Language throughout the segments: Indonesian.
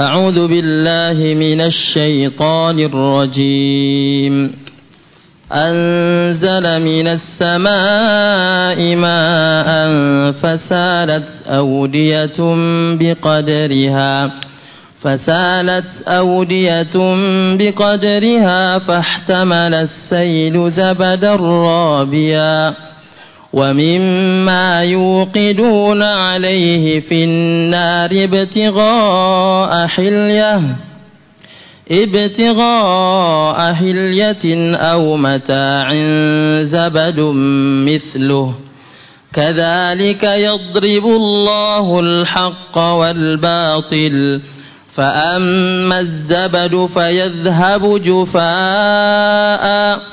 أعوذ بالله من الشيطان الرجيم أنزل من السماء ماء فسالت أودية بقدرها فاحتمل السيل زبدا رابيا ومما يوقدون عليه في النار ابتغاء حلية أو متاع زبد مثله كذلك يضرب الله الحق والباطل فأما الزبد فيذهب جفاء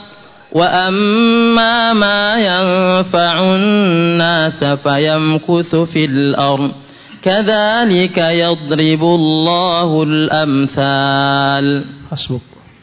وأما ما ينفع الناس فيمكث في الأرض كذلك يضرب الله الأمثال. حسبك.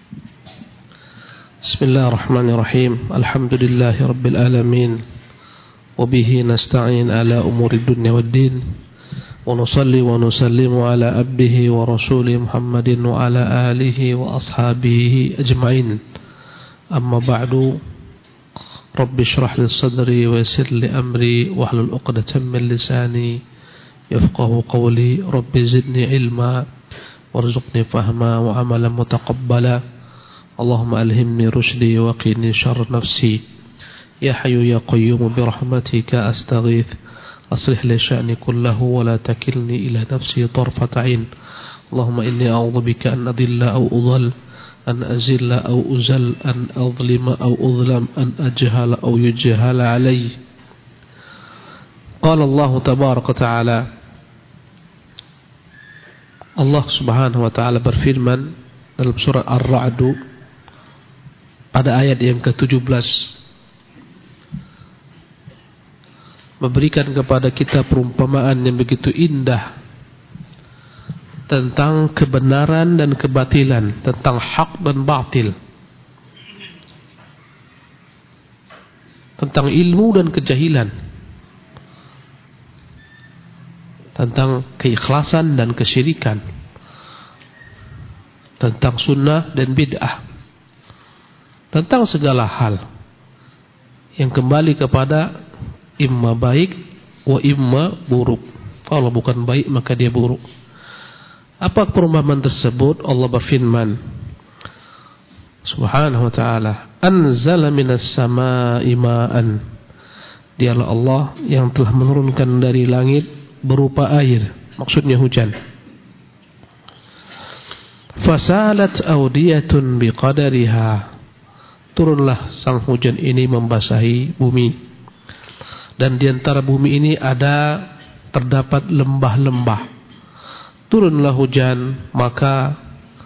بسم الله الرحمن الرحيم. الحمد لله رب العالمين وبه نستعين على أمور الدنيا والدين ونصلي ونسلم على عبده ورسوله محمد وعلى آله وأصحابه أجمعين. أما بعد رب اشرح لي صدري ويسر لي أمري واحلل عقدة من لساني يفقه قولي. رب زدني علما وارزقني فهما وعملا متقبلا. اللهم ألهمني رشدي وقني شر نفسي. يا حي يا قيوم برحمتك أستغيث أصلح لي شأني كله ولا تكلني إلى نفسي طرفة عين. اللهم إني أعوذ بك أن أضل أو أضل، أن أزل أو أزل، أن أظلم أو أظلم، أن أجهل أو يجهل علي. قال الله تبارك وتعالى, Allah subhanahu wa ta'ala berfirman dalam surah Ar-Ra'd pada ayat yang ke-17, memberikan kepada kita perumpamaan yang begitu indah tentang kebenaran dan kebatilan, tentang hak dan batil, tentang ilmu dan kejahilan, tentang keikhlasan dan kesyirikan, tentang sunnah dan bid'ah, tentang segala hal yang kembali kepada imma baik wa imma buruk. Kalau bukan baik maka dia buruk. Apa perumpamaan tersebut? Allah berfirman subhanahu wa ta'ala, anzala minas samaa'i ma'an. Dialah Allah yang telah menurunkan dari langit berupa air, maksudnya hujan. Fasalat audiyatun biqadariha. Turunlah sang hujan ini membasahi bumi, dan di antara bumi ini terdapat lembah-lembah. Turunlah hujan, maka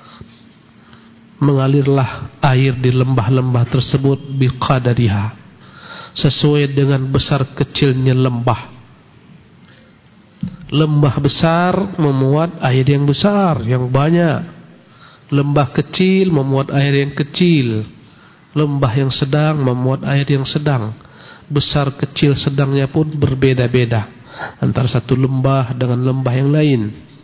mengalirlah air di lembah-lembah tersebut biqadariha, sesuai dengan besar kecilnya lembah. Lembah besar memuat air yang besar, yang banyak. Lembah kecil memuat air yang kecil. Lembah yang sedang memuat air yang sedang. Besar kecil sedangnya pun berbeda-beda antara satu lembah dengan lembah yang lain.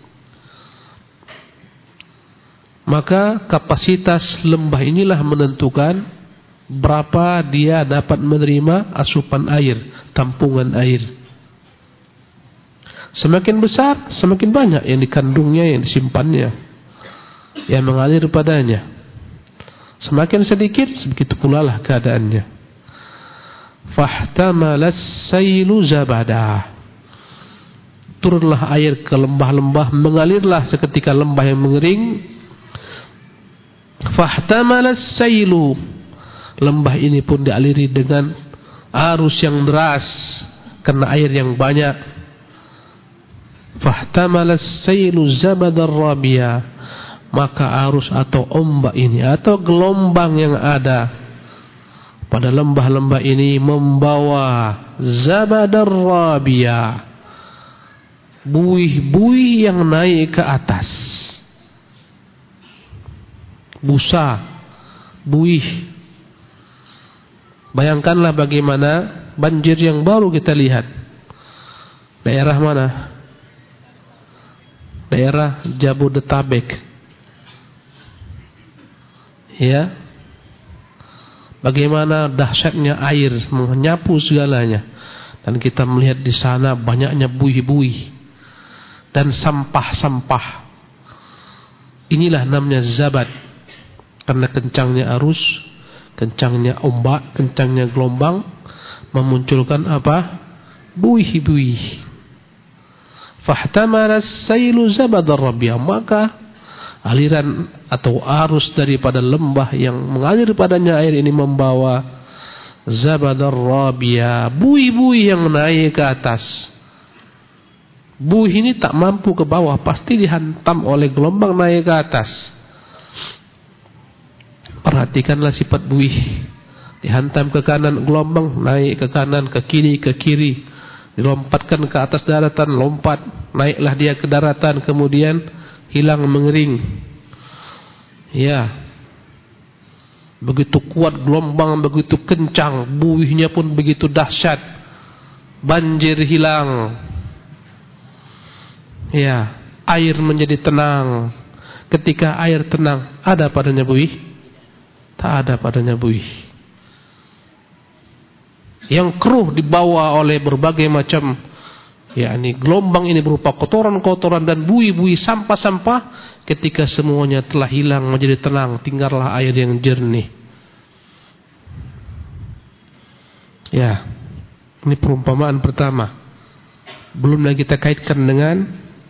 Maka kapasitas lembah inilah menentukan berapa dia dapat menerima asupan air, tampungan air. Semakin besar, semakin banyak yang dikandungnya, yang disimpannya, yang mengalir padanya. Semakin sedikit, sebegitu pula lah keadaannya. Fahtamalas sailu zabada. Turunlah air ke lembah-lembah, mengalirlah seketika lembah yang mengering. Fahtamalas sailu. Lembah ini pun dialiri dengan arus yang deras karena air yang banyak. Fahtamalas sailu zabadar rabia. Maka arus atau ombak ini atau gelombang yang ada pada lembah-lembah ini membawa zabadar rabia, buih-buih yang naik ke atas. Busa, buih. Bayangkanlah bagaimana banjir yang baru kita lihat. Daerah mana? daerah Jabodetabek. Ya, bagaimana dahsyatnya air menyapu segalanya, dan kita melihat di sana banyaknya buih-buih dan sampah-sampah. Inilah namanya zabat, karena kencangnya arus, kencangnya ombak, kencangnya gelombang memunculkan apa? Buih-buih. Fahtamala as-sailu zabadar rabi'a, maka aliran atau arus daripada lembah yang mengalir padanya air ini membawa zabadar rabi'a, buih-buih yang naik ke atas. Buih ini tak mampu ke bawah, pasti dihantam oleh gelombang naik ke atas. Perhatikanlah sifat buih. Dihantam ke kanan gelombang, naik ke kanan, ke kiri, dilompatkan ke atas daratan, lompat, naiklah dia ke daratan, kemudian hilang mengering. Ya, begitu kuat gelombang, begitu kencang, buihnya pun begitu dahsyat. Banjir hilang. Ya, air menjadi tenang. Ketika air tenang, ada padanya buih? Tak ada padanya buih. Yang keruh dibawa oleh berbagai macam, yakni gelombang ini berupa kotoran-kotoran dan buih-buih, sampah-sampah. Ketika semuanya telah hilang menjadi tenang, tinggallah air yang jernih. Ya, ini perumpamaan pertama. Belum lagi kita kaitkan dengan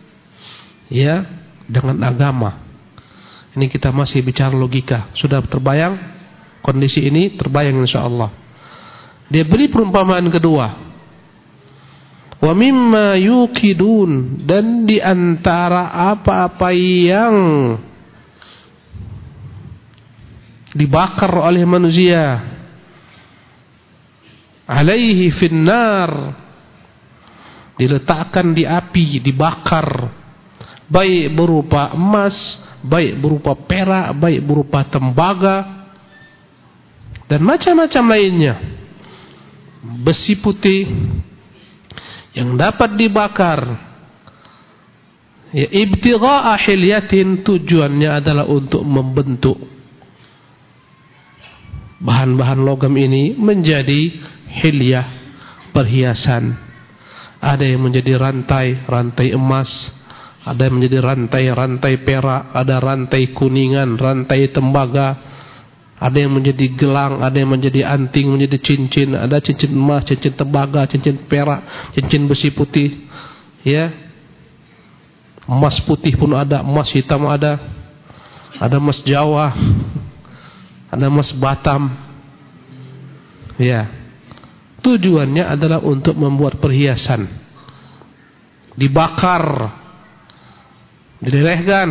dengan agama. Ini kita masih bicara logika. Sudah terbayang kondisi ini? Terbayang insyaallah. Dia beri perumpamaan kedua. Wa mimma yuqidun, dan di antara apa-apa yang dibakar oleh manusia, alaihi finnar, diletakkan di api, dibakar, baik berupa emas, baik berupa perak, baik berupa tembaga, dan macam-macam lainnya. Besi putih yang dapat dibakar, ya, ibtigha'a hilyatin, tujuannya adalah untuk membentuk bahan-bahan logam ini menjadi hilyah, perhiasan. Ada yang menjadi rantai emas, ada yang menjadi rantai perak, ada rantai kuningan, rantai tembaga. Ada yang menjadi gelang, ada yang menjadi anting, menjadi cincin, ada cincin emas, cincin tembaga, cincin perak, cincin besi putih. Ya. Emas putih pun ada, emas hitam ada emas Jawa, ada emas Batam. Ya. Tujuannya adalah untuk membuat perhiasan. Dibakar, dilelehkan.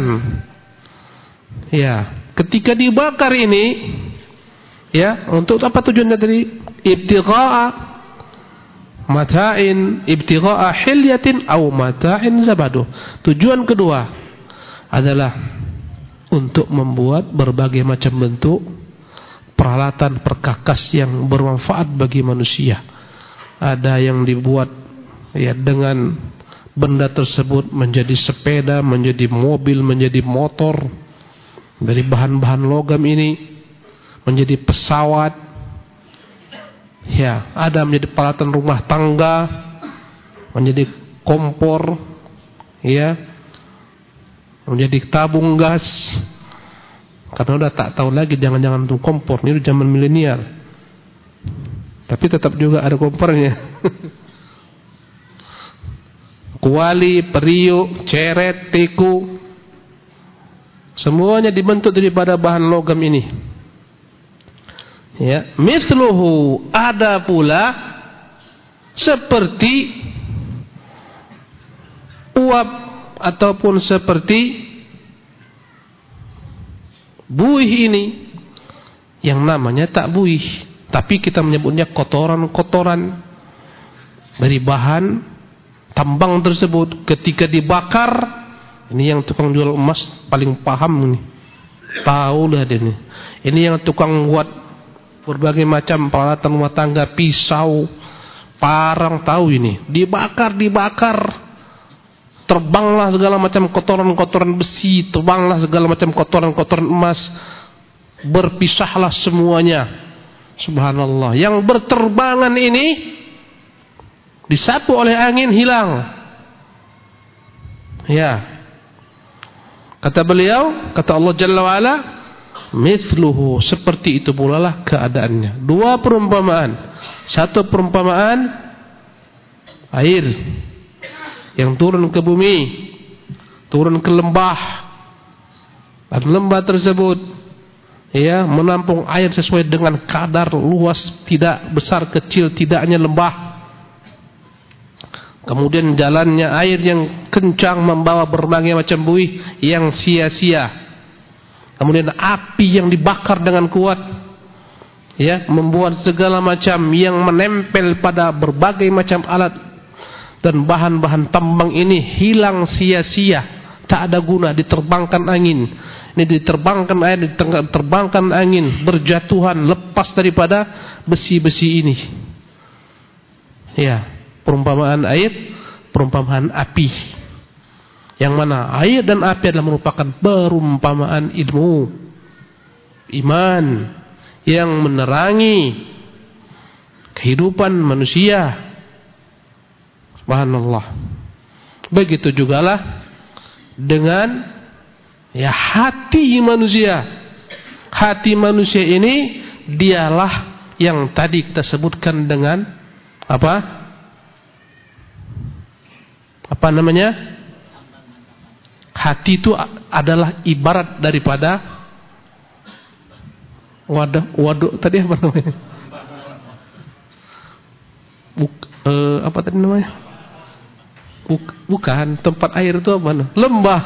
Ya. Ketika dibakar ini, ya, untuk apa tujuannya tadi? Ibtigha'a mata'in, ibtigha'a hilyatin aw mata'in zabadu. Tujuan kedua adalah untuk membuat berbagai macam bentuk peralatan perkakas yang bermanfaat bagi manusia. Ada yang dibuat dengan benda tersebut menjadi sepeda, menjadi mobil, menjadi motor. Dari bahan-bahan logam ini menjadi pesawat. Ya, ada menjadi peralatan rumah tangga, menjadi kompor, ya, menjadi tabung gas. Karena udah tak tahu lagi, jangan-jangan untuk kompor, ini udah zaman milenial. Tapi tetap juga ada kompornya. Kuali, periuk, ceret, tiku, semuanya dibentuk daripada bahan logam ini. Ya, mithluhu, ada pula seperti uap ataupun seperti buih ini, yang namanya tak buih, tapi kita menyebutnya kotoran-kotoran dari bahan tambang tersebut. Ketika dibakar, ini yang tukang jual emas paling paham nih, tahu dah dia nih. Ini yang tukang buat berbagai macam peralatan rumah tangga, pisau, parang, tahu ini. Dibakar, terbanglah segala macam kotoran-kotoran besi, terbanglah segala macam kotoran-kotoran emas, berpisahlah semuanya. Subhanallah. Yang berterbangan ini disapu oleh angin, hilang. Ya. Kata beliau, kata Allah Jalla wa Ala, mithluhu, seperti itu pula lah keadaannya. Dua perumpamaan. Satu perumpamaan air yang turun ke bumi, turun ke lembah, dan lembah tersebut ya menampung air sesuai dengan kadar luas, tidak besar kecil tidaknya lembah. Kemudian jalannya air yang kencang membawa berbagai macam buih yang sia-sia. Kemudian api yang dibakar dengan kuat, ya, membuat segala macam yang menempel pada berbagai macam alat dan bahan-bahan tambang ini hilang sia-sia, tak ada guna, diterbangkan angin. Ini diterbangkan air, diterbangkan angin, berjatuhan, lepas daripada besi-besi ini. Ya, perumpamaan air, perumpamaan api. Yang mana air dan api adalah merupakan perumpamaan ilmu, iman yang menerangi kehidupan manusia. Subhanallah. Begitu jugalah dengan ya hati manusia. Hati manusia ini dialah yang tadi kita sebutkan dengan apa? Apa namanya? Hati itu adalah ibarat daripada waduk tadi apa namanya? Apa tadi namanya? Bukan, tempat air itu apa? Lembah.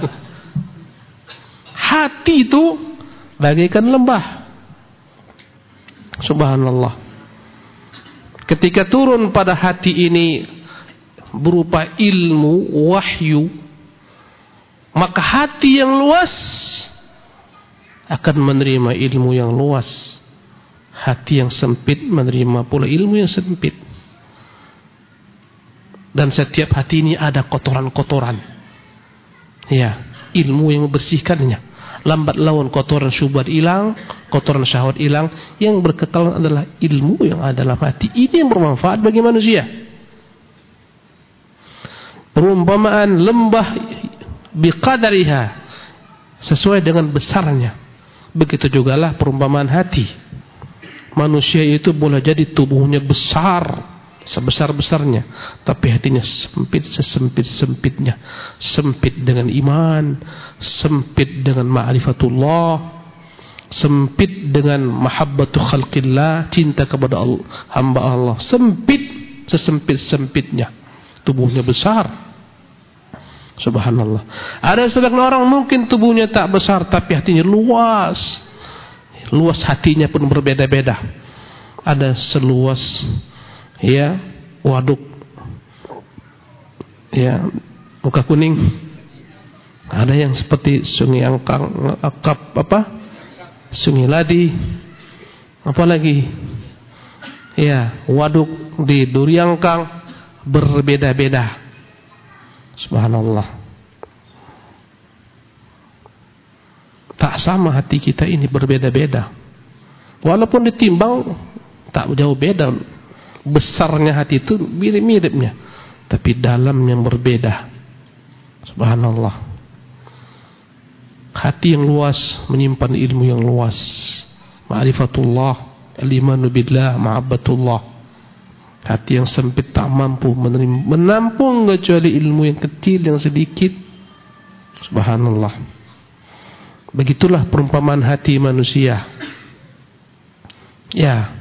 Hati itu bagaikan lembah. Subhanallah. Ketika turun pada hati ini berupa ilmu, wahyu, maka hati yang luas akan menerima ilmu yang luas. Hati yang sempit menerima pula ilmu yang sempit. Dan setiap hati ini ada kotoran-kotoran. Ya, ilmu yang membersihkannya. Lambat laun kotoran syubhat hilang, kotoran syahwat hilang. Yang berkekal adalah ilmu yang ada dalam hati. Ini yang bermanfaat bagi manusia. Perumpamaan lembah biqadariha, sesuai dengan besarnya. Begitu jugalah perumpamaan hati. Manusia itu boleh jadi tubuhnya besar, sebesar-besarnya, tapi hatinya sempit sesempit-sempitnya. Sempit dengan iman, sempit dengan ma'rifatullah, sempit dengan mahabbatu khalqillah, cinta kepada Allah, hamba Allah. Sempit sesempit-sempitnya. Tubuhnya besar. Subhanallah. Ada sebagian orang mungkin tubuhnya tak besar tapi hatinya luas. Luas hatinya pun berbeda-beda. Ada seluas ya waduk ya muka kuning. Ada yang seperti Sungai Akap apa? Sungai Ladi. Apalagi ya waduk di Duriangkang, berbeda-beda. Subhanallah. Tak sama hati kita ini, berbeda-beda. Walaupun ditimbang tak jauh beda. Besarnya hati itu mirip-miripnya, tapi dalam yang berbeda. Subhanallah. Hati yang luas menyimpan ilmu yang luas. Ma'rifatullah, al-imanu billah, mahabbatullah. Hati yang sempit tak mampu menampung kecuali ilmu yang kecil, yang sedikit. Subhanallah. Begitulah perumpamaan hati manusia. Ya.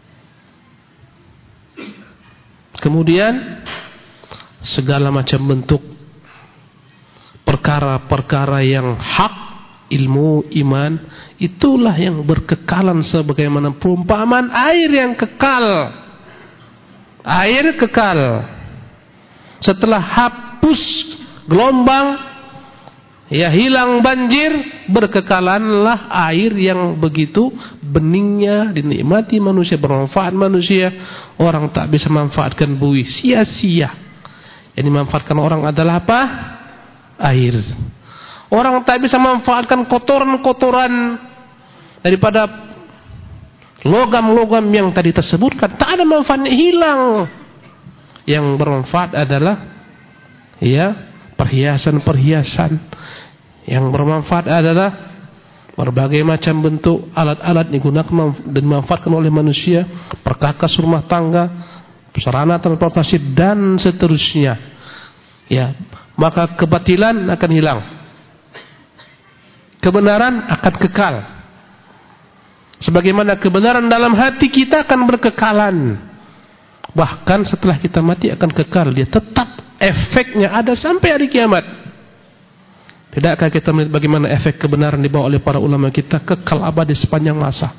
Kemudian segala macam bentuk perkara-perkara yang hak, ilmu, iman, itulah yang berkekalan sebagaimana perumpamaan air yang kekal. Air kekal. Setelah hapus gelombang, ya hilang banjir, berkekalanlah air yang begitu beningnya, dinikmati manusia, bermanfaat manusia. Orang tak bisa manfaatkan buih, sia-sia. Yang dimanfaatkan orang adalah apa? Air. Orang tak bisa memanfaatkan kotoran-kotoran daripada logam-logam yang tadi tersebutkan. Tak ada manfaatnya, hilang. Yang bermanfaat adalah perhiasan-perhiasan. Yang bermanfaat adalah berbagai macam bentuk alat-alat digunakan dan dimanfaatkan oleh manusia, perkakas rumah tangga, sarana transportasi dan seterusnya. Maka kebatilan akan hilang. Kebenaran akan kekal. Sebagaimana kebenaran dalam hati kita akan berkekalan. Bahkan setelah kita mati akan kekal. Dia tetap, efeknya ada sampai hari kiamat. Tidakkah kita melihat bagaimana efek kebenaran dibawa oleh para ulama kita? Kekal abadi sepanjang masa.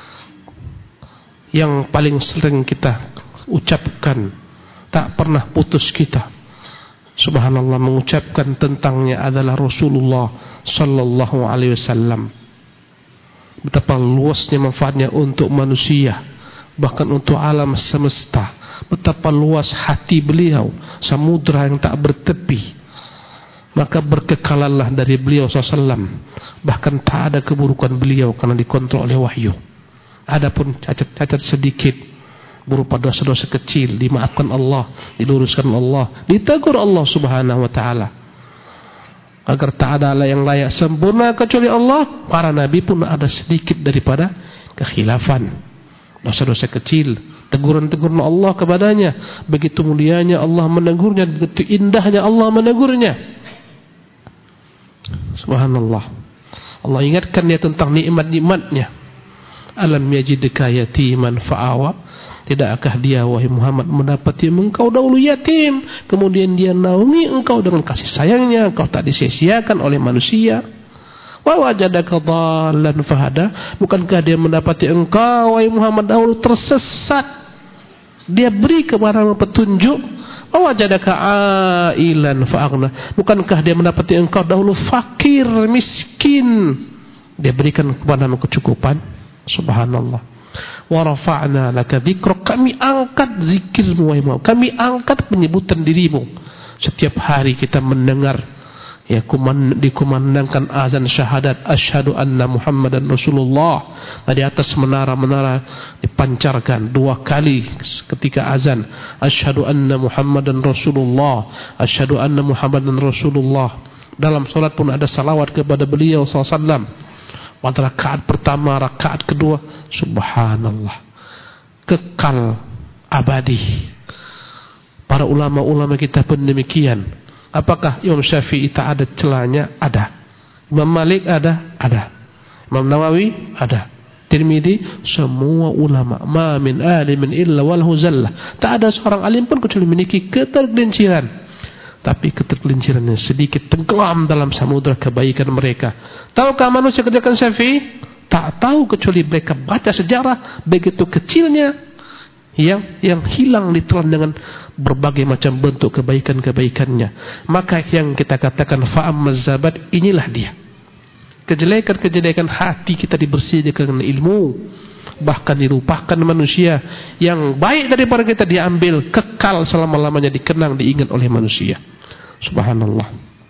Yang paling sering kita ucapkan, tak pernah putus kita, subhanallah, mengucapkan tentangnya adalah Rasulullah sallallahu alaihi wasallam. Betapa luasnya manfaatnya untuk manusia, bahkan untuk alam semesta. Betapa luas hati beliau, samudra yang tak bertepi. Maka berkekalanlah dari beliau SAW. Bahkan tak ada keburukan beliau karena dikontrol oleh wahyu. Adapun cacat-cacat sedikit berupa dosa-dosa kecil, dimaafkan Allah, diluruskan Allah, ditegur Allah subhanahu wa ta'ala. Agar tak ada yang layak sempurna kecuali Allah. Para nabi pun ada sedikit daripada kekhilafan, dosa-dosa kecil, teguran-teguran Allah kepadanya. Begitu mulianya Allah menegurnya, begitu indahnya Allah menegurnya. Subhanallah. Allah ingatkan dia tentang nikmat-nikmatnya. Alam yajidka yatiman fa'awa. Tidakkah dia wahai Muhammad mendapati engkau dahulu yatim, kemudian dia naungi engkau dengan kasih sayangnya, engkau tak disia-siakan oleh manusia. Wa wajadaka dhallan fahada. Bukankah dia mendapati engkau wahai Muhammad dahulu tersesat, dia beri kepadamu petunjuk. Wa wajadaka ailan fa'aghna. Bukankah dia mendapati engkau dahulu fakir, miskin, dia berikan kepadamu kecukupan. Subhanallah. Wa rafa'na laka dzikrak. Kami angkat zikirmu wahai Muhammad, kami angkat penyebutan dirimu. Setiap hari kita mendengar dikumandangkan azan syahadat, asyhadu anna Muhammadan Rasulullah. Di atas menara-menara dipancarkan 2 kali ketika azan, asyhadu anna Muhammadan Rasulullah, asyhadu anna Muhammadan Rasulullah. Dalam salat pun ada salawat kepada beliau sallallahu alaihi wasallam. Pada rakaat pertama, rakaat kedua, subhanallah, kekal abadi. Para ulama-ulama kita pun demikian. Apakah Imam Syafi'i tak ada celahnya? Ada. Imam Malik ada? Ada. Imam Nawawi? Ada. Tirmidzi, semua ulama. Ma min alimin illa walahu zallah. Tak ada seorang alim pun kecuali memiliki ketergelinciran. Tapi ketergelincirannya sedikit tenggelam dalam samudra kebaikan mereka. Tahukah manusia kerjakan Syafi'i? Tak tahu, kecuali mereka baca sejarah begitu kecilnya yang hilang ditelan dengan berbagai macam bentuk kebaikan-kebaikannya. Maka yang kita katakan fa'ammaz zabat, inilah dia. Kejelekan-kejelekan hati kita dibersihkan dengan ilmu. Bahkan dilupakan manusia. Yang baik daripada kita diambil, kekal selama-lamanya, dikenang, diingat oleh manusia. Subhanallah.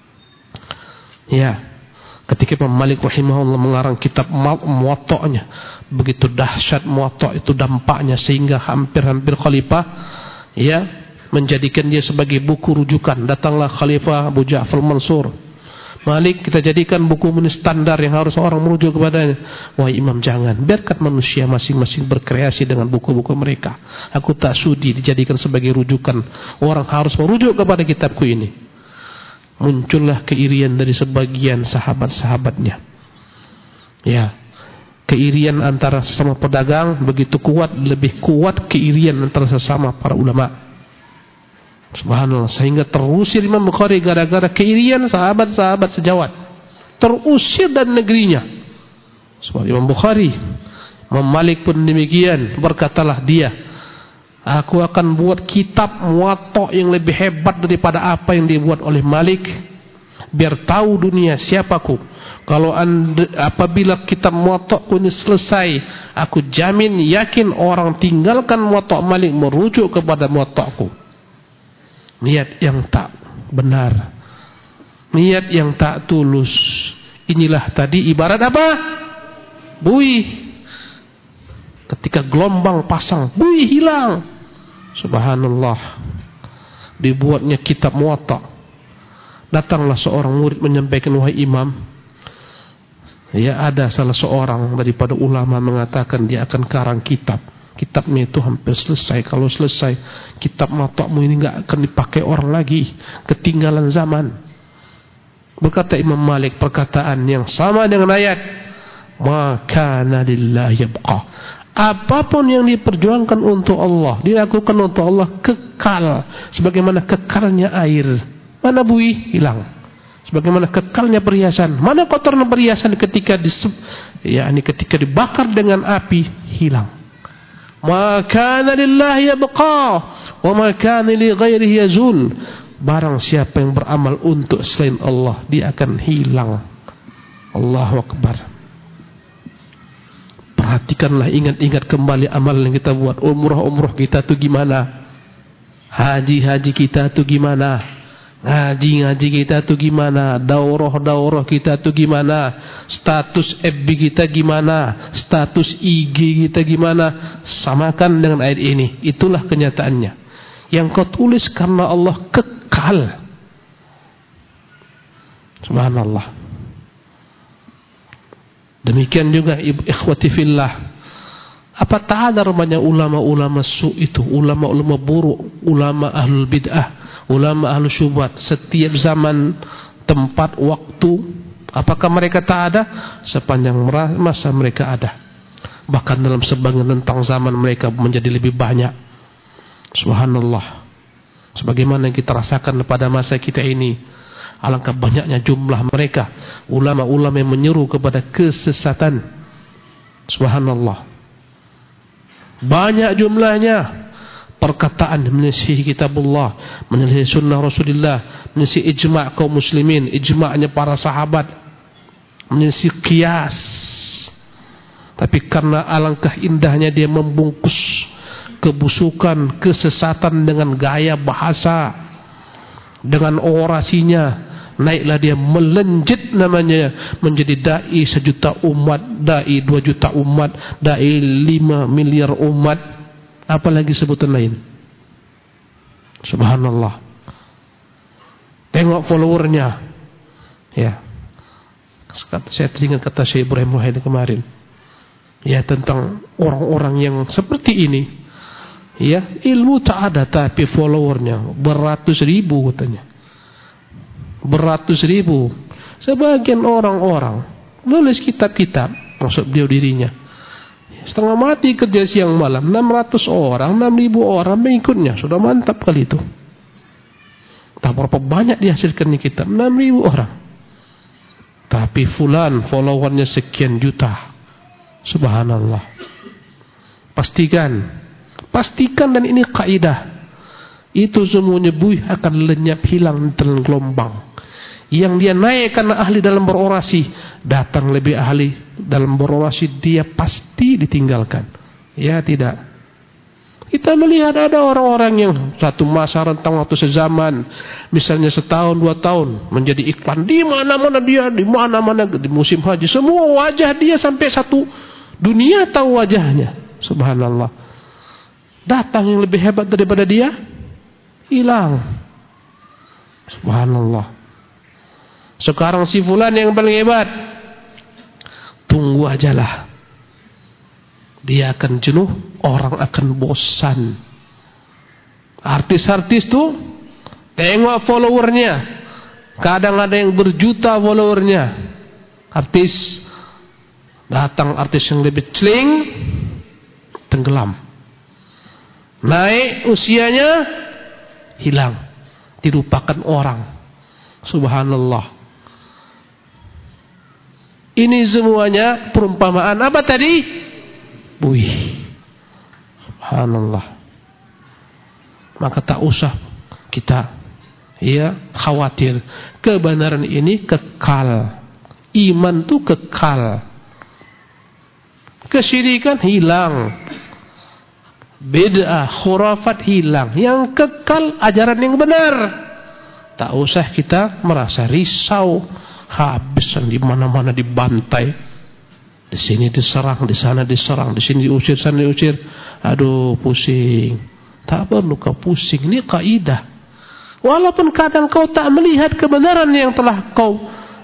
Ketika Imam Malik rahimahullah mengarang kitab Muwatta'nya, begitu dahsyat Muwatta' itu dampaknya, sehingga hampir-hampir khalifah menjadikan dia sebagai buku rujukan. Datanglah Khalifah Abu Ja'far Mansur, Malik kita jadikan buku standar yang harus orang merujuk kepadanya. Wahai Imam, jangan, biarkan manusia masing-masing berkreasi dengan buku-buku mereka. Aku tak sudi dijadikan sebagai rujukan. Orang harus merujuk kepada kitabku ini. Muncullah keirian dari sebagian sahabat-sahabatnya. Keirian antara sesama pedagang begitu kuat, lebih kuat keirian antara sesama para ulama. Subhanallah, sehingga terusir Imam Bukhari gara-gara keirian sahabat-sahabat sejawat. Terusir dari negerinya. Imam Bukhari, Imam Malik pun demikian. Berkatalah dia, aku akan buat kitab Muwatta' yang lebih hebat daripada apa yang dibuat oleh Malik, biar tahu dunia siapaku. Kalau apabila kitab Muwatta'ku ini selesai, aku jamin yakin orang tinggalkan Muwatta' Malik merujuk kepada Muwatta'ku. niat yang tak benar, niat yang tak tulus. Inilah tadi ibarat apa? Buih. Ketika gelombang pasang, buih hilang. Subhanallah. Dibuatnya kitab Muwatta. Datanglah seorang murid menyampaikan, wahai imam, ya ada salah seorang daripada ulama mengatakan dia akan karang kitab. Kitabnya itu hampir selesai. Kalau selesai, kitab Muwatta'mu ini enggak akan dipakai orang lagi, ketinggalan zaman. Berkata Imam Malik perkataan yang sama dengan ayat, maka lillahi yabqa. Apapun yang diperjuangkan untuk Allah, dilakukan untuk Allah, kekal. Sebagaimana kekalnya air. Mana buih? Hilang. Sebagaimana kekalnya perhiasan. Mana kotornya perhiasan ketika ketika dibakar dengan api, hilang. Maka lillahi yabqa wa maka li ghairihi yazul. Barang siapa yang beramal untuk selain Allah, dia akan hilang. Allahu Akbar. Perhatikanlah, ingat-ingat kembali amal yang kita buat. Umrah kita tuh gimana? Haji kita tuh gimana? Ngaji kita tuh gimana? Daurah kita tuh gimana? Status FB kita gimana? Status IG kita gimana? Samakan dengan ayat ini. Itulah kenyataannya. Yang kau tulis karena Allah kekal. Subhanallah. Demikian juga ikhwati fillah. Apa tak ada rumahnya ulama-ulama su itu, ulama-ulama buruk, ulama ahlul bid'ah, ulama ahlul syubhat, setiap zaman, tempat, waktu. Apakah mereka tak ada? Sepanjang masa mereka ada. Bahkan dalam sebagian tentang zaman mereka menjadi lebih banyak. Subhanallah. Sebagaimana yang kita rasakan pada masa kita ini. Alangkah banyaknya jumlah mereka, ulama-ulama yang menyeru kepada kesesatan. Subhanallah. Banyak jumlahnya. Perkataan menyelisihi kitabullah, menyelisihi sunnah Rasulullah, menyelisihi ijma' kaum muslimin, ijma'nya para sahabat, menyelisihi qiyas. Tapi karena alangkah indahnya dia membungkus kebusukan, kesesatan dengan gaya bahasa, dengan orasinya, naiklah dia melenjit namanya menjadi dai 1 juta umat, dai 2 juta umat, dai 5 miliar umat, apalagi sebutan lain. Subhanallah. Tengok followernya. Ya. Saya teringat kata Syekh Ibrahim Ruhaili kemarin. Ya, tentang orang-orang yang seperti ini. Ya, ilmu tak ada tapi followernya beratus ribu katanya. Beratus ribu. Sebagian orang-orang nulis kitab-kitab, maksud beliau dirinya, setengah mati kerja siang malam, 600 orang, 6.000 orang mengikutnya. Sudah mantap kali itu. Tak berapa banyak dihasilkan ini kitab, 6.000 orang. Tapi fulan followernya sekian juta. Subhanallah. Pastikan dan ini kaidah. Itu semuanya buih akan lenyap, hilang dalam gelombang. Yang dia naik karena ahli dalam berorasi, datang lebih ahli dalam berorasi, dia pasti ditinggalkan. Ya tidak. Kita melihat ada orang-orang yang satu masa rentang waktu sezaman, misalnya setahun 2 tahun, menjadi iklan di mana-mana dia, di mana-mana di musim haji, semua wajah dia sampai satu dunia tahu wajahnya. Subhanallah. Datang yang lebih hebat daripada dia, hilang. Subhanallah. Sekarang si fulan yang paling hebat, tunggu ajalah. Dia akan jenuh, orang akan bosan. Artis-artis tuh, tengok followernya. Kadang ada yang berjuta followernya. Artis, datang artis yang lebih celing, tenggelam. Naik usianya, hilang, dilupakan orang. Subhanallah. Ini semuanya perumpamaan apa tadi? Buih. Subhanallah. Maka tak usah kita khawatir. Kebenaran ini kekal. Iman itu kekal. Kesyirikan hilang. bid'ah, khurafat hilang. Yang kekal ajaran yang benar. Tak usah kita merasa risau, habis di mana-mana dibantai. Di sini diserang, di sana diserang, di sini diusir, sana diusir. Aduh, pusing. Tak perlu kau pusing. Ini kaidah. Walaupun kadang kau tak melihat kebenaran yang telah kau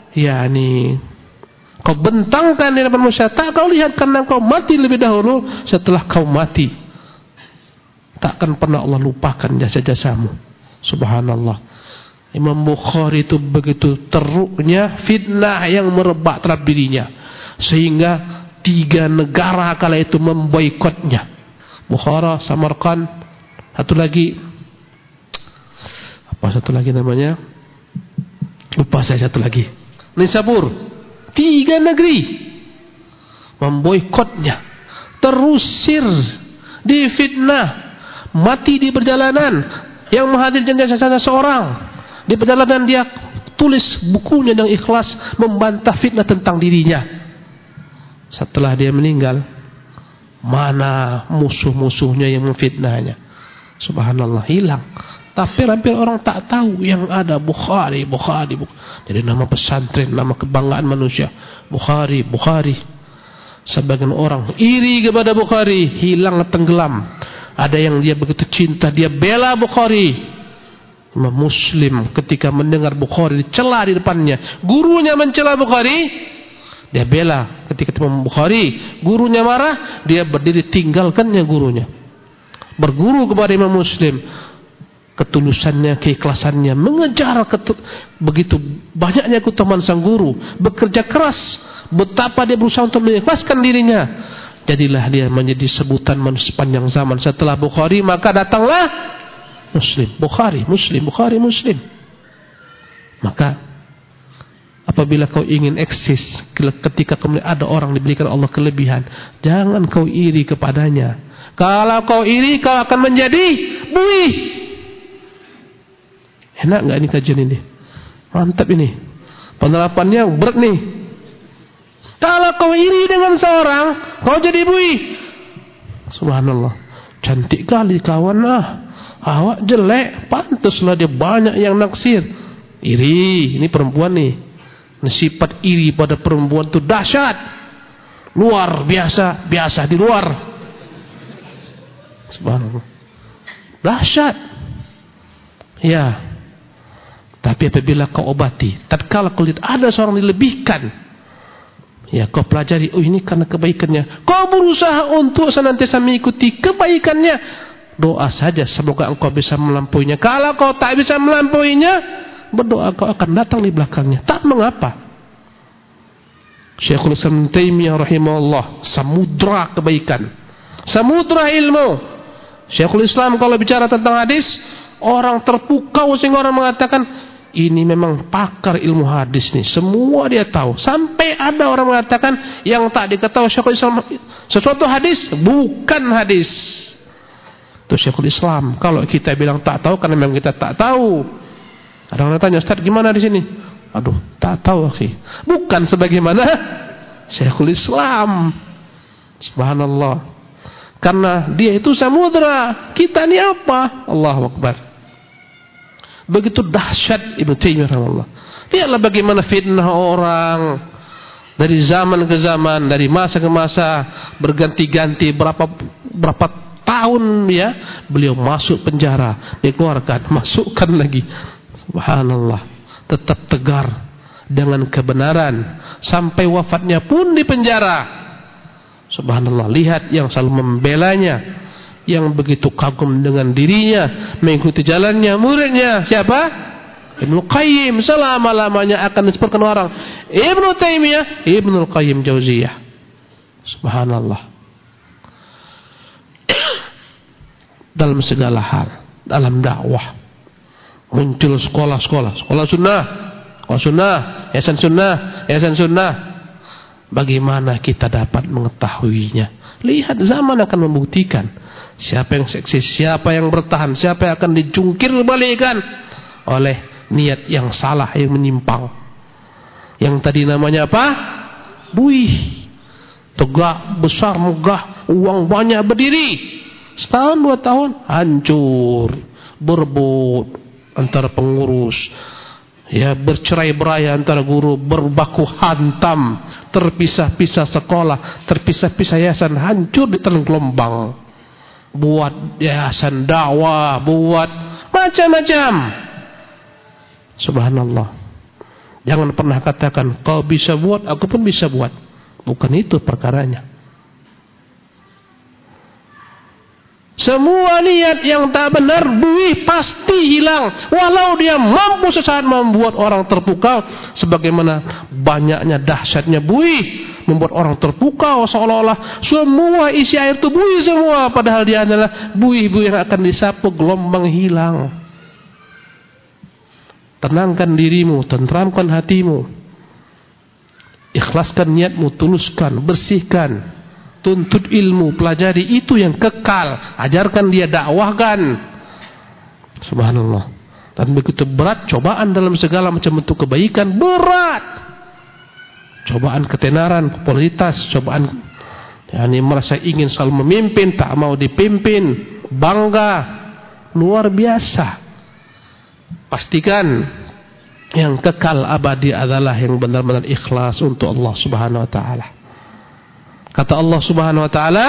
kau bentangkan di depan manusia, tak kau lihat karena kau mati lebih dahulu. Setelah kau mati, takkan pernah Allah lupakan jasa-jasamu. Subhanallah. Imam Bukhari itu begitu teruknya fitnah yang merebak terhadap dirinya, sehingga 3 negara kala itu memboikotnya. Bukhara, Samarkand, satu lagi namanya, lupa saya satu lagi, Nisabur. 3 negeri memboikotnya, terusir, difitnah, mati di perjalanan. Yang menghadirkan jasa seorang di perjalanan, dia tulis bukunya dengan ikhlas membantah fitnah tentang dirinya. Setelah dia meninggal, mana musuh-musuhnya yang memfitnahnya? Subhanallah, hilang. Tapi hampir orang tak tahu yang ada Bukhari. Jadi nama pesantren, nama kebanggaan manusia. Bukhari. Sebagian orang iri kepada Bukhari, hilang, tenggelam. Ada yang dia begitu cinta, dia bela Bukhari. Imam Muslim ketika mendengar Bukhari dicela di depannya, gurunya mencela Bukhari, dia bela. Ketika Imam Bukhari, gurunya marah, dia berdiri tinggalkannya gurunya, berguru kepada Imam Muslim. Ketulusannya, keikhlasannya, mengejar begitu banyaknya keutamaan sang guru, bekerja keras, betapa dia berusaha untuk mengikhlaskan dirinya. Jadilah dia menjadi sebutan sepanjang zaman. Setelah Bukhari, maka datanglah Muslim, Bukhari, Muslim. Maka apabila kau ingin eksis, ketika kemudian ada orang diberikan Allah kelebihan, jangan kau iri kepadanya. Kalau kau iri, kau akan menjadi buih. Enak enggak ini kajian ini? Mantap ini. Penerapannya berat nih. Kalau kau iri dengan seorang, kau jadi buih. Subhanallah. Cantik kali kawan awak jelek, pantaslah dia banyak yang naksir. Iri, ini perempuan nih. Sifat iri pada perempuan itu dahsyat. Luar biasa di luar. Subhanallah. Dahsyat. Ya. Tapi apabila kau obati, tatkala kau lihat ada seorang dilebihkan, ya kau pelajari, oh ini karena kebaikannya. Kau berusaha untuk senantiasa mengikuti kebaikannya. Doa saja semoga engkau bisa melampauinya. Kalau kau tak bisa melampauinya, berdoa kau akan datang di belakangnya. Tak mengapa. Syekhul Islam Taimiyah rahimahullah, samudra kebaikan, samudra ilmu. Syekhul Islam kalau bicara tentang hadis, orang terpukau sehingga orang mengatakan ini memang pakar ilmu hadis nih, semua dia tahu. Sampai ada orang mengatakan yang tak diketahui Syekhul Islam, sesuatu hadis bukan hadis. Itu Syekhul Islam. Kalau kita bilang tak tahu karena memang kita tak tahu. Ada orang tanya, Ustaz gimana di sini? Aduh, tak tahu akhi. Bukan sebagaimana Syekhul Islam. Subhanallah. Karena dia itu samudra, kita ni apa? Allahu Akbar. Begitu dahsyat Ibnu Taimiyah rahimahullah. Lihatlah bagaimana fitnah orang dari zaman ke zaman, dari masa ke masa, berganti-ganti berapa tahun ya. Beliau masuk penjara, dikeluarkan, masukkan lagi. Subhanallah. Tetap tegar dengan kebenaran sampai wafatnya pun di penjara. Subhanallah. Lihat yang selalu membelanya, yang begitu kagum dengan dirinya, mengikuti jalannya muridnya siapa? Ibnu Qayyim. Selama-lamanya akan disebutkan orang Ibnu Taimiyah, Ibnu Qayyim Jauziyah. Subhanallah. Dalam segala hal, dalam dakwah muncul sekolah sunnah, yayasan sunnah. Bagaimana kita dapat mengetahuinya? Lihat, zaman akan membuktikan siapa yang seksis, siapa yang bertahan, siapa yang akan dijungkir balikan oleh niat yang salah, yang menyimpang. Yang tadi namanya apa? Buih. Tegak, besar, megah, uang banyak, berdiri. Setahun 2 tahun hancur, berebut antara pengurus, ya bercerai-berai antara guru, berbaku hantam, terpisah-pisah sekolah, terpisah-pisah yayasan, hancur di telan gelombang. Buat yayasan dakwah, buat macam-macam. Subhanallah. Jangan pernah katakan kau bisa buat, aku pun bisa buat. Bukan itu perkaranya. Semua niat yang tak benar, buih pasti hilang. Walau dia mampu sesaat membuat orang terpukau, sebagaimana banyaknya dahsyatnya buih membuat orang terpukau, seolah-olah semua isi air itu buih semua, padahal dia adalah buih-buih yang akan disapu gelombang hilang. Tenangkan dirimu, tentramkan hatimu, ikhlaskan niatmu, tuluskan, bersihkan. Tuntut ilmu, pelajari itu yang kekal, ajarkan dia, dakwahkan. Subhanallah. Dan begitu berat cobaan dalam segala macam bentuk kebaikan, berat. Cobaan ketenaran, popularitas, cobaan merasa ingin selalu memimpin, tak mau dipimpin, bangga, luar biasa. Pastikan yang kekal abadi adalah yang benar-benar ikhlas untuk Allah Subhanahu wa taala. Kata Allah Subhanahu wa taala,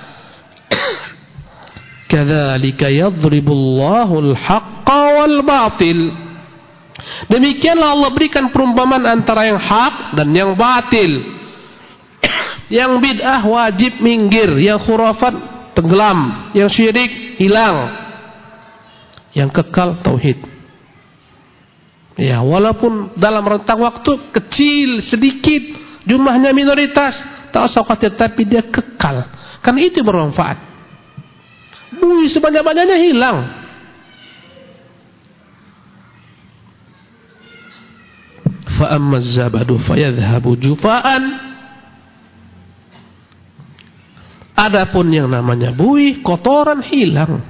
"Kadzalika yadhribullahu al-haqqa wal batil." Demikianlah Allah berikan perumpamaan antara yang hak dan yang batil. Yang bid'ah wajib minggir, yang khurafat tenggelam, yang syirik hilang. Yang kekal tauhid. Ya, walaupun dalam rentang waktu kecil, sedikit, jumlahnya minoritas, tak usah khawatir, tapi dia kekal. Karena itu bermanfaat. Buih sebanyak-banyaknya hilang. Fa amma az-zabadu fayadhhabu jufaan. Adapun yang namanya buih, kotoran hilang.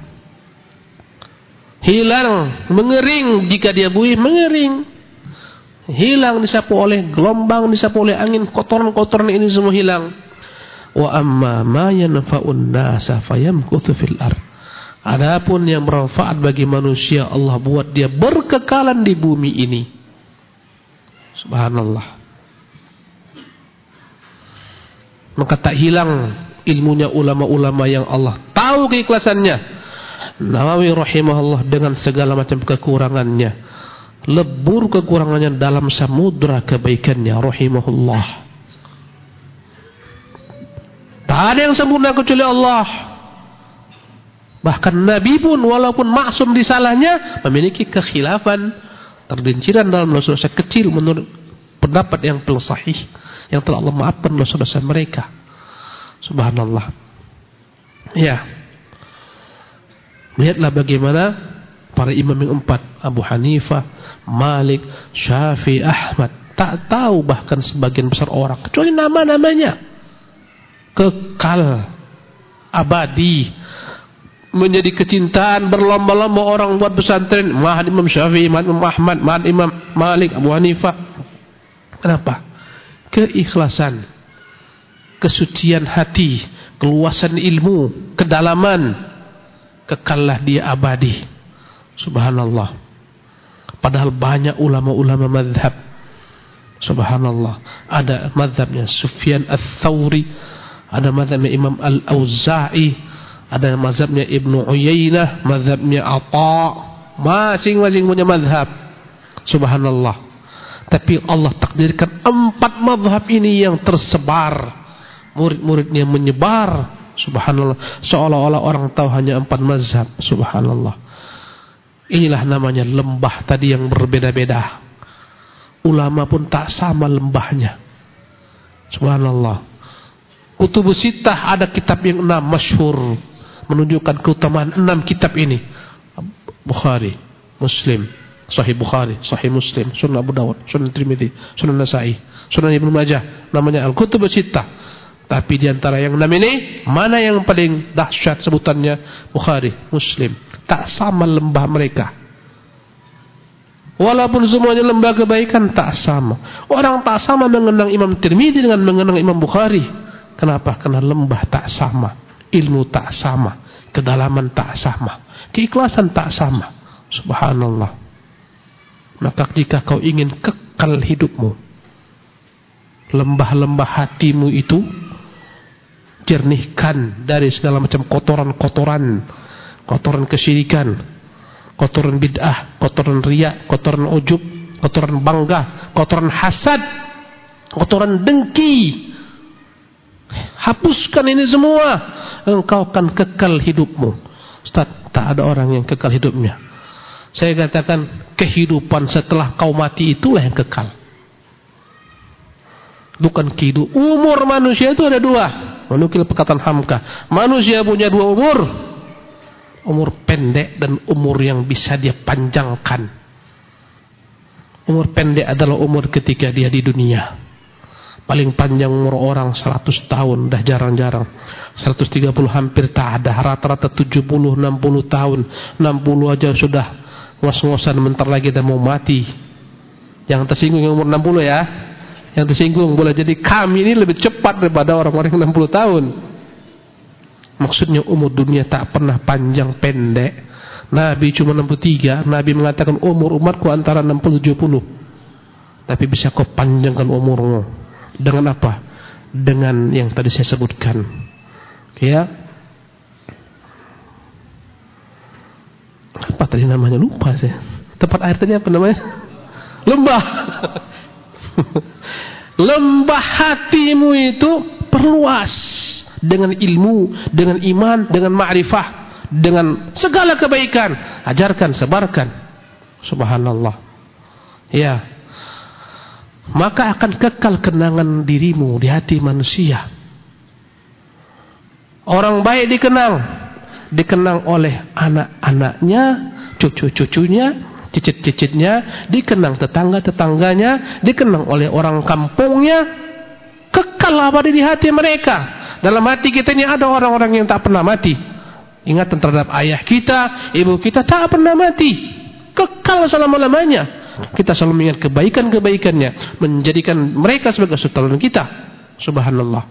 Hilang, mengering. Jika dia buih, mengering. Hilang, disapu oleh gelombang, disapu oleh angin, kotoran-kotoran ini semua hilang. Wa amma ma yanfa'un nasa fayamkuthu fil ard. Adapun yang bermanfaat bagi manusia, Allah buat dia berkekalan di bumi ini. Subhanallah. Maka tak hilang ilmunya ulama-ulama yang Allah tahu keikhlasannya. Nawawi rahimahullah dengan segala macam kekurangannya, lebur kekurangannya dalam samudra kebaikannya rahimahullah. Tak ada yang sempurna kecuali Allah. Bahkan Nabi pun walaupun maksum di salahnya, memiliki kekhilafan, tergelinciran dalam dosa-dosa kecil menurut pendapat yang paling sahih, yang telah Allah maafkan dosa-dosa mereka. Subhanallah. Ya. Lihatlah bagaimana para imam yang 4, Abu Hanifah, Malik, Syafi'i, Ahmad, tak tahu bahkan sebagian besar orang, kecuali nama-namanya. Kekal, abadi, menjadi kecintaan berlomba-lomba orang buat pesantren. Mahad Imam Syafi'i, Mahad Imam Ahmad, Mahad Imam Malik, Abu Hanifah. Kenapa? Keikhlasan, kesucian hati, keluasan ilmu, kedalaman. Kekallah dia abadi. Subhanallah. Padahal banyak ulama-ulama madhab. Subhanallah. Ada madhabnya Sufyan Ats-Tsauri, ada madhabnya Imam Al-Auza'i, ada madhabnya Ibnu Uyainah, madhabnya Atha. Masing-masing punya madhab. Subhanallah. Tapi Allah takdirkan 4 madhab ini yang tersebar. Murid-muridnya menyebar. Subhanallah, seolah-olah orang tahu hanya 4 mazhab. Subhanallah. Inilah namanya lembah tadi yang berbeda-beda. Ulama pun tak sama lembahnya. Subhanallah. Kutubus Sittah ada kitab yang 6 masyhur, menunjukkan keutamaan 6 kitab ini. Bukhari, Muslim, Sahih Bukhari, Sahih Muslim, Sunan Abu Dawud, Sunan Tirmidzi, Sunan Nasa'i, Sunan Ibnu Majah. Namanya Al-Kutubus Sittah. Tapi di antara yang 6 ini, mana yang paling dahsyat sebutannya? Bukhari, Muslim. Tak sama lembah mereka. Walaupun semuanya lembah kebaikan, tak sama. Orang tak sama mengenang Imam Tirmidzi dengan mengenang Imam Bukhari. Kenapa? Karena lembah tak sama, ilmu tak sama, kedalaman tak sama, keikhlasan tak sama. Subhanallah. Maka jika kau ingin kekal hidupmu, lembah-lembah hatimu itu jernihkan dari segala macam kotoran-kotoran, kotoran kesyirikan, kotoran bid'ah, kotoran riya, kotoran ujub, kotoran bangga, kotoran hasad, kotoran dengki. Hapuskan ini semua, engkau akan kekal hidupmu. Ustaz, tak ada orang yang kekal hidupnya. Saya katakan kehidupan setelah kau mati itulah yang kekal. Bukan kehidupan. Umur manusia itu ada dua. Menukil perkataan Hamka, manusia punya dua umur. Umur pendek dan umur yang bisa dia panjangkan. Umur pendek adalah umur ketika dia di dunia. Paling panjang umur orang 100 tahun, dah jarang-jarang. 130 hampir tak ada. Rata-rata 70, 60 tahun. 60 aja sudah ngos-ngosan, bentar lagi dah mau mati. Yang tersinggung yang umur 60 ya. Yang tersinggung boleh jadi kami ini lebih cepat daripada orang-orang yang 60 tahun. Maksudnya umur dunia tak pernah panjang pendek. Nabi cuma 63. Nabi mengatakan umur umatku antara 60-70. Tapi bisa kau panjangkan umurmu. Dengan apa? Dengan yang tadi saya sebutkan. Ya. Apa tadi namanya? Lupa saya. Tempat air tadi apa namanya? Lembah. Lembah hatimu itu perluas dengan ilmu, dengan iman, dengan ma'rifah, dengan segala kebaikan. Ajarkan, sebarkan. Subhanallah. Ya. Maka akan kekal kenangan dirimu di hati manusia. Orang baik dikenang oleh anak-anaknya, cucu-cucunya, cicit-cicitnya, dikenang tetangga-tetangganya, dikenang oleh orang kampungnya, kekal abadi di hati mereka. Dalam hati kita ini ada orang-orang yang tak pernah mati. Ingatan terhadap ayah kita, ibu kita tak pernah mati, kekal selama-lamanya. Kita selalu mengingat kebaikan-kebaikannya, menjadikan mereka sebagai saudara kita. Subhanallah.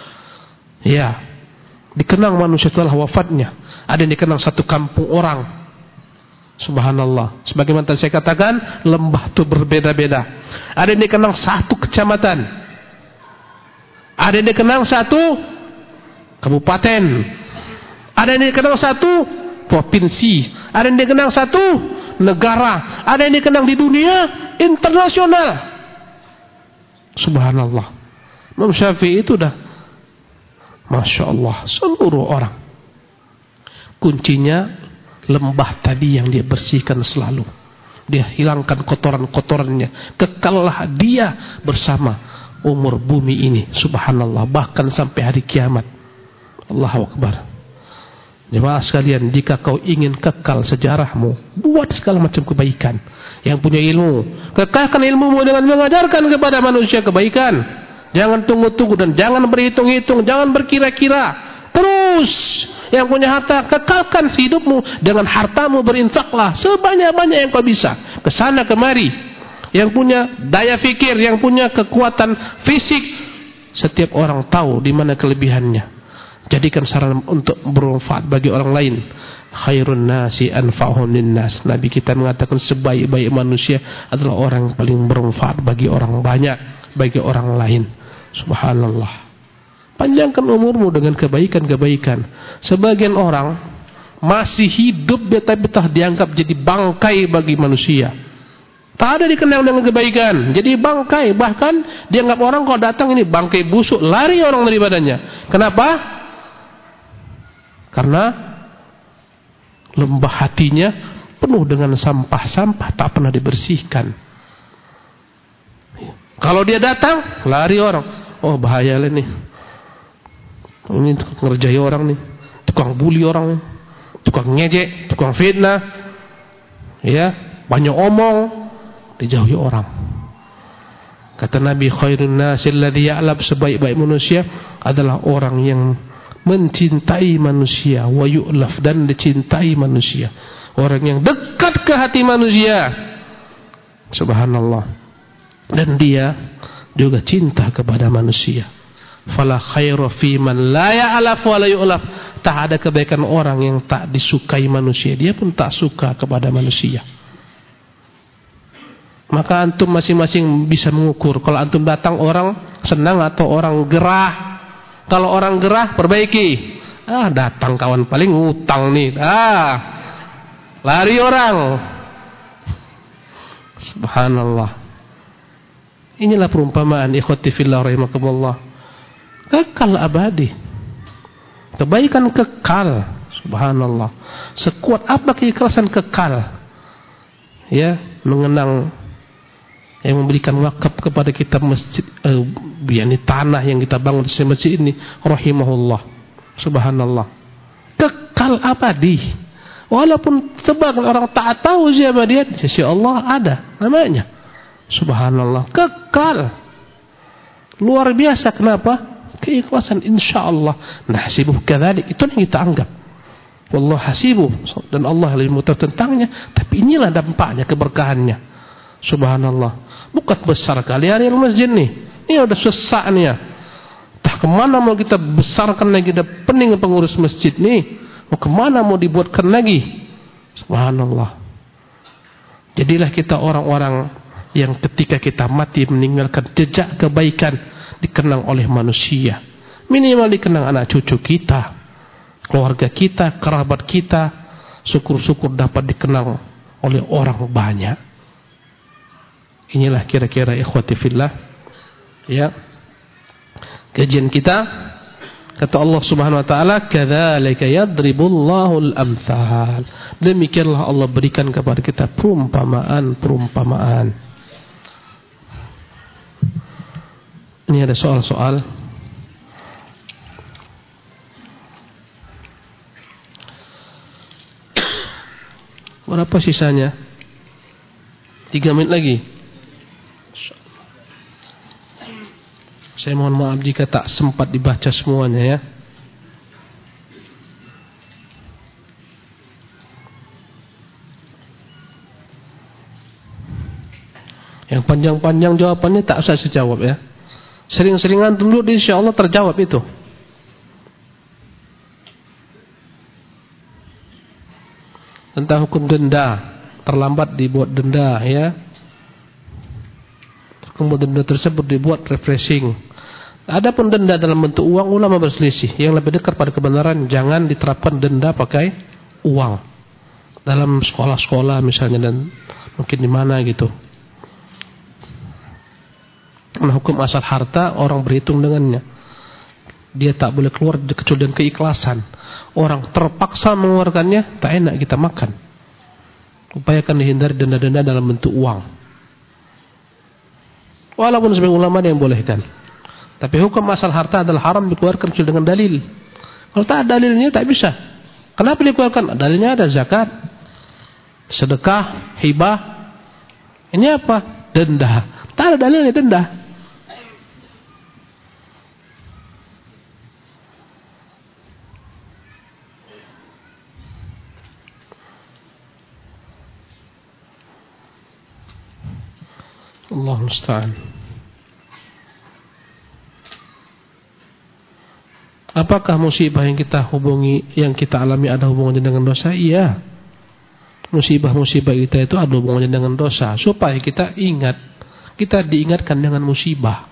Ya, dikenang manusia setelah wafatnya. Ada yang dikenang satu kampung orang. Subhanallah. Sebagaimana tadi saya katakan, lembah itu berbeda-beda. Ada yang dikenang satu kecamatan, ada yang dikenang satu kabupaten, ada yang dikenang satu provinsi, ada yang dikenang satu negara, ada yang dikenang di dunia internasional. Subhanallah. Imam Syafi'i itu dah, Masya Allah, seluruh orang. Kuncinya lembah tadi yang dia bersihkan selalu. Dia hilangkan kotoran-kotorannya. Kekallah dia bersama umur bumi ini. Subhanallah. Bahkan sampai hari kiamat. Allahu Akbar. Jemaah sekalian, jika kau ingin kekal sejarahmu, buat segala macam kebaikan. Yang punya ilmu, kekalkan ilmumu dengan mengajarkan kepada manusia kebaikan. Jangan tunggu-tunggu dan jangan berhitung-hitung, jangan berkira-kira. Terus, yang punya harta, kekalkan hidupmu dengan hartamu, berinfaklah sebanyak-banyak yang kau bisa, kesana kemari. Yang punya daya fikir, yang punya kekuatan fisik, setiap orang tahu di mana kelebihannya. Jadikan sarana untuk bermanfaat bagi orang lain. Khairun nasi anfa'uhum linnas. Nabi kita mengatakan sebaik-baik manusia adalah orang yang paling bermanfaat bagi orang banyak, bagi orang lain. Subhanallah. Panjangkan umurmu dengan kebaikan-kebaikan. Sebagian orang masih hidup tapi telah dianggap jadi bangkai bagi manusia. Tak ada dikenang dengan kebaikan, jadi bangkai. Bahkan dianggap orang kalau datang ini bangkai busuk, lari orang daripadanya. Kenapa? Karena lembah hatinya penuh dengan sampah-sampah, tak pernah dibersihkan. Kalau dia datang, lari orang. Oh bahaya lah nih. Ini tukang ngerjai orang nih, tukang bully orang nih, tukang ngejek, tukang fitnah. Ya, banyak omong, dijauhi orang. Kata Nabi, khairun nasi alladhi ya'lab, sebaik-baik manusia adalah orang yang mencintai manusia, wa yu'laf, dan dicintai manusia. Orang yang dekat ke hati manusia. Subhanallah. Dan dia juga cinta kepada manusia. Fala khairu fi man la ya'laf wa la yu'laf. tak ada kebaikan orang yang tak disukai manusia. Dia pun tak suka kepada manusia. Maka antum masing-masing bisa mengukur. Kalau antum datang orang senang atau orang gerah. Kalau orang gerah, perbaiki. Datang kawan paling utang nih. Lari orang. Subhanallah. Inilah perumpamaan ikhwati fillah rahimakumullah. Kekal abadi. Kebaikan kekal. Subhanallah. Sekuat apa keikhlasan kekal. Ya, mengenang yang memberikan wakaf kepada kita masjid, tanah yang kita bangun di masjid ini, rahimahullah. Subhanallah. Kekal abadi. Walaupun sebagian orang tak tahu siapa dia, di sisi Allah ada namanya. Subhanallah. Kekal. Luar biasa. Kenapa? Keikhlasan, insyaallah. Nahsibuh kadzalik, itu yang kita anggap. Wallahu hasibuh, dan Allah lebih mengetahui tentangnya. Tapi inilah dampaknya, keberkahannya. Subhanallah. Bukan besar kali hari masjid nih. Ini udah sesaknya. Entah kemana mau kita besarkan lagi, ada pening pengurus masjid nih. Mau kemana mau dibuatkan lagi? Subhanallah. Jadilah kita orang-orang yang ketika kita mati meninggalkan jejak kebaikan, dikenang oleh manusia. Minimal dikenang anak cucu kita, keluarga kita, kerabat kita. Syukur-syukur dapat dikenang oleh orang banyak. Inilah kira-kira ikhwati fillah, ya, kajian kita. Kata Allah Subhanahu wa taala, kadzalika yadribullahu al-amthal. Demikianlah Allah berikan kepada kita perumpamaan-perumpamaan. Ini ada soal-soal. Berapa sisanya? 3 menit lagi. Saya mohon maaf jika tak sempat dibaca semuanya ya. Yang panjang-panjang jawabannya tak usah saya jawab ya. Sering-seringan dulu, insyaallah terjawab itu. Tentang hukum denda, terlambat dibuat denda ya. Kemudian denda tersebut dibuat refreshing. Adapun denda dalam bentuk uang, ulama berselisih. Yang lebih dekat pada kebenaran, jangan diterapkan denda pakai uang. Dalam sekolah-sekolah misalnya, dan mungkin di mana gitu. Karena hukum asal harta orang berhitung dengannya. Dia tak boleh keluar kecuali dengan keikhlasan. Orang terpaksa mengeluarkannya, tak enak kita makan. Upayakan dihindari denda-denda dalam bentuk uang. Walaupun sebagian ulama ada yang bolehkan. Tapi hukum asal harta adalah haram dikeluarkan kecuali dengan dalil. Kalau tak ada dalilnya tak bisa. Kenapa dikeluarkan? Dalilnya ada zakat, sedekah, hibah. Ini apa? Denda. Tak ada dalilnya denda. Allah musta'an. Apakah musibah yang kita hubungi, yang kita alami ada hubungannya dengan dosa? Iya. Musibah-musibah kita itu ada hubungannya dengan dosa. Supaya kita ingat, kita diingatkan dengan musibah.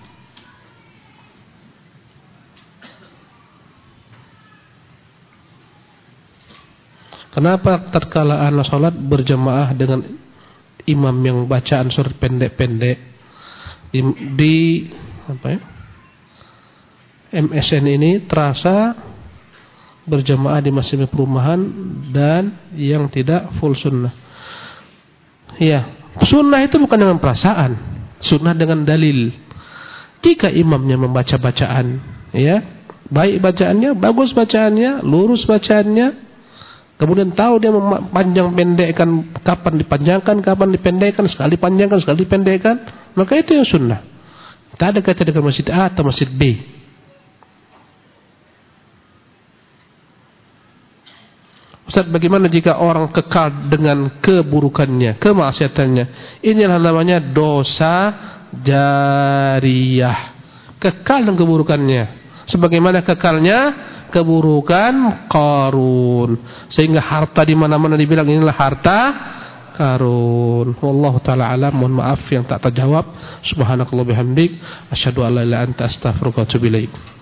Kenapa tatkala anak salat berjamaah dengan imam yang bacaan surat pendek-pendek di apa ya, MSN ini terasa berjamaah di masjid perumahan dan yang tidak full sunnah. Ya, sunnah itu bukan dengan perasaan, sunnah dengan dalil. Jika imamnya membaca bacaan, ya, baik bacaannya, bagus bacaannya, lurus bacaannya, kemudian tahu dia panjang pendekkan, kapan dipanjangkan, kapan dipendekkan, sekali panjangkan, sekali dipendekkan, maka itu yang sunnah. Tak ada kaitan dengan masjid A atau masjid B. Ustaz, bagaimana jika orang kekal dengan keburukannya, kemaksiatannya? Inilah namanya dosa jariyah. Kekal dengan keburukannya. Sebagaimana kekalnya keburukan Qarun. Sehingga harta di mana-mana dibilang inilah harta Qarun. Wallahu taala alam. Mohon maaf yang tak terjawab. Subhanakallah bihamdik, asyhadu an la ilaha illa anta astaghfiruka wa atubu ilaik.